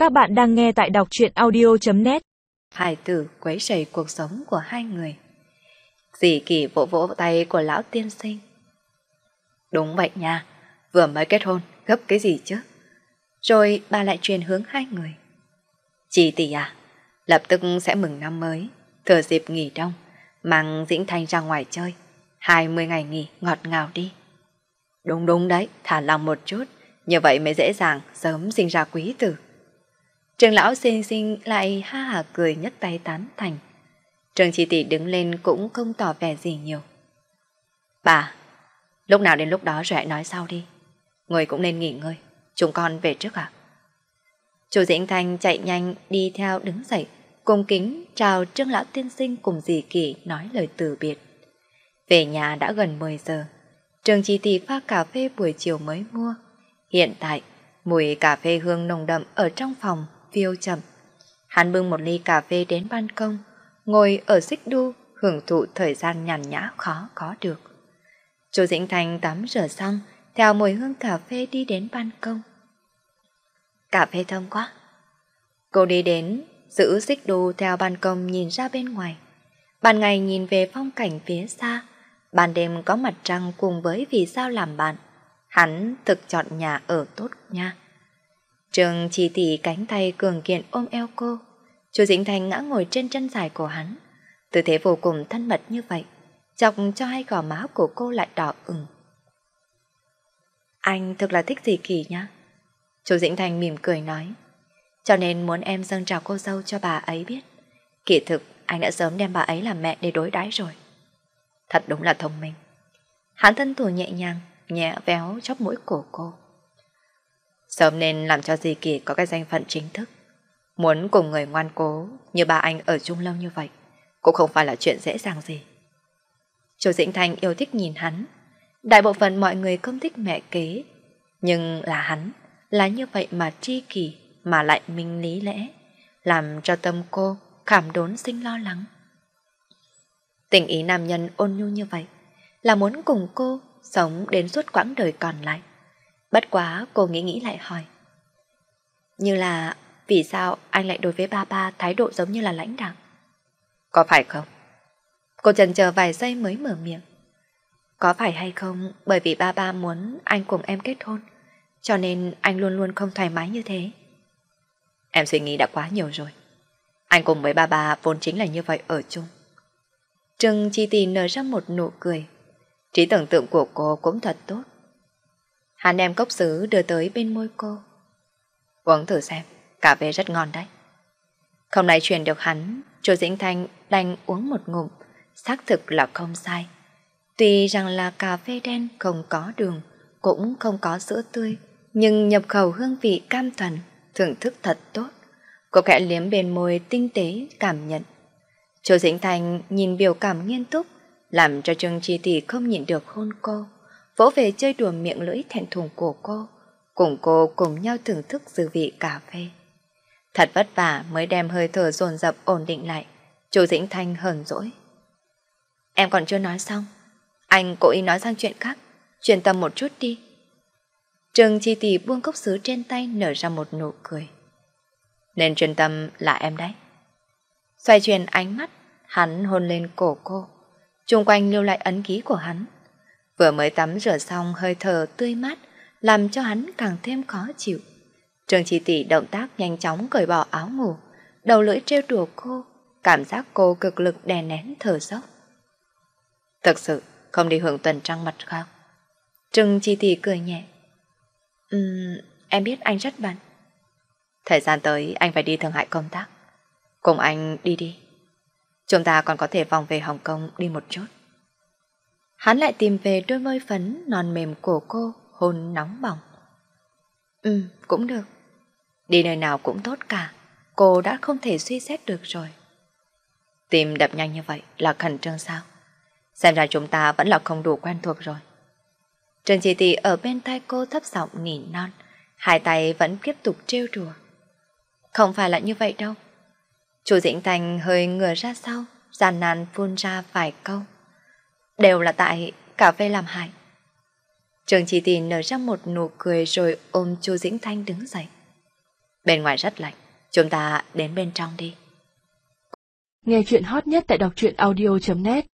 Các bạn đang nghe tại đọc truyện audio.net. Hài tử quấy rầy cuộc sống của hai người. Dì Kỳ vỗ vỗ tay của lão tiên sinh. Đúng vậy nha, vừa mới kết hôn, gấp cái gì chứ? Rồi bà lại truyền hướng hai người. Chị tỷ à, lập tức sẽ mừng năm mới, thừa dịp nghỉ đông, mang Dĩnh Thanh ra ngoài chơi, 20 ngày nghỉ ngọt ngào đi. Đúng đúng đấy, thả lòng một chút, như vậy mới dễ dàng sớm sinh ra quý tử. Trường lão xinh xinh lại ha hả cười nhấc tay tán thành. Trường Chi tỷ đứng lên cũng không tỏ vẻ gì nhiều. Bà, lúc nào đến lúc đó rồi hãy nói sau đi. Người cũng nên nghỉ ngơi, chúng con về trước ạ. Chu Dĩnh Thanh chạy nhanh đi theo đứng dậy, cung kính chào Trương lão tiên sinh cùng dì Kỳ nói lời từ biệt. Về nhà đã gần 10 giờ. Trường Chi tỷ pha cà phê buổi chiều mới mua. Hiện tại, mùi cà phê hương nồng đậm ở trong phòng phiêu chậm. Hắn bưng một ly cà phê đến ban công, ngồi ở xích đu, hưởng thụ thời gian nhàn nhã khó có được. Chu Dĩnh Thanh tắm rửa xong, theo mùi hương cà phê đi đến ban công. Cà phê thơm quá. Cô đi đến, giữ xích đu theo ban công nhìn ra bên ngoài. Ban ngày nhìn về phong cảnh phía xa, ban đêm có mặt trăng cùng với vì sao làm bạn. Hắn thực chọn nhà ở tốt nha. Trường Chi tỷ cánh tay cường kiện ôm eo cô. Chu Dĩnh Thanh ngã ngồi trên chân dài của hắn. Tư thế vô cùng thân mật như vậy, chọc cho hai gò má của cô lại đỏ ửng. Anh thực là thích dì Kỳ nhá. Chu Dĩnh Thanh mỉm cười nói. Cho nên muốn em dâng trào cô dâu cho bà ấy biết. Kỳ thực anh đã sớm đem bà ấy làm mẹ để đối đãi rồi. Thật đúng là thông minh. Hắn thân thủ nhẹ nhàng, nhẹ véo chóp mũi cổ cô. Sớm nên làm cho dì Kỳ có cái danh phận chính thức. Muốn cùng người ngoan cố như ba anh ở chung lâu như vậy cũng không phải là chuyện dễ dàng gì. Chu Dĩnh Thanh yêu thích nhìn hắn. Đại bộ phận mọi người không thích mẹ kế, nhưng là hắn, là như vậy mà tri kỷ, mà lại minh lý lẽ, làm cho tâm cô khảm đốn sinh lo lắng. Tình ý nam nhân ôn nhu như vậy là muốn cùng cô sống đến suốt quãng đời còn lại. Bất quá cô nghĩ lại hỏi. Như là vì sao anh lại đối với ba thái độ giống như là lãnh đạo? Có phải không? Cô chần chờ vài giây mới mở miệng. Có phải hay không bởi vì ba muốn anh cùng em kết hôn, cho nên anh luôn luôn không thoải mái như thế? Em suy nghĩ đã quá nhiều rồi. Anh cùng với ba vốn chính là như vậy ở chung. Trừng Chi tỷ nở ra một nụ cười. Trí tưởng tượng của cô cũng thật tốt. Hắn đem cốc sứ đưa tới bên môi cô. Uống thử xem, cà phê rất ngon đấy. Không nói chuyện được hắn, Chu Dĩnh Thanh đành uống một ngụm, xác thực là không sai. Tuy rằng là cà phê đen không có đường, cũng không có sữa tươi, nhưng nhập khẩu hương vị cam thuần, thưởng thức thật tốt. Cô khẽ liếm bên môi tinh tế cảm nhận. Chu Dĩnh Thanh nhìn biểu cảm nghiêm túc, làm cho Trương Chi tỷ không nhịn được hôn cô, vỗ về chơi đùa miệng lưỡi thẹn thùng của cô, cùng cô cùng nhau thưởng thức dư vị cà phê. Thật vất vả mới đem hơi thở dồn dập ổn định lại. Chu Dĩnh Thanh hờn dỗi. Em còn chưa nói xong, anh cố ý nói sang chuyện khác, chuyên tâm một chút đi. Trương Chi tỷ buông cốc sứ trên tay nở ra một nụ cười. Nên chuyên tâm là em đấy. Xoay chuyển ánh mắt, hắn hôn lên cổ cô, chung quanh lưu lại ấn ký của hắn. Vừa mới tắm rửa xong, hơi thở tươi mát làm cho hắn càng thêm khó chịu. Trương Chi tỷ động tác nhanh chóng cởi bỏ áo ngủ, đầu lưỡi trêu đùa cô, cảm giác cô cực lực đè nén thở dốc. Thực sự không đi hưởng tuần trăng mật không? Trương Chi tỷ cười nhẹ. Em biết anh rất bận. Thời gian tới anh phải đi Thượng Hải công tác. Cùng anh đi đi. Chúng ta còn có thể vòng về Hồng Kông đi một chút. Hắn lại tìm về đôi môi phấn non mềm của cô, hôn nóng bỏng. Cũng được. Đi nơi nào cũng tốt cả. Cô đã không thể suy xét được rồi. Tim đập nhanh như vậy là khẩn trương sao? Xem ra chúng ta vẫn là không đủ quen thuộc rồi. Trần Chi tỷ ở bên tai cô thấp giọng nỉ non, hai tay vẫn tiếp tục trêu đùa. Không phải là như vậy đâu. Chu Dĩnh Thanh hơi ngửa ra sau, gian nan phun ra vài câu. Đều là tại cà phê làm hại. Trương Chi tỷ nở ra một nụ cười rồi ôm Chu Dĩnh Thanh đứng dậy. Bên ngoài rất lạnh, chúng ta đến bên trong đi. Nghe chuyện hot nhất tại đọc truyện audio.net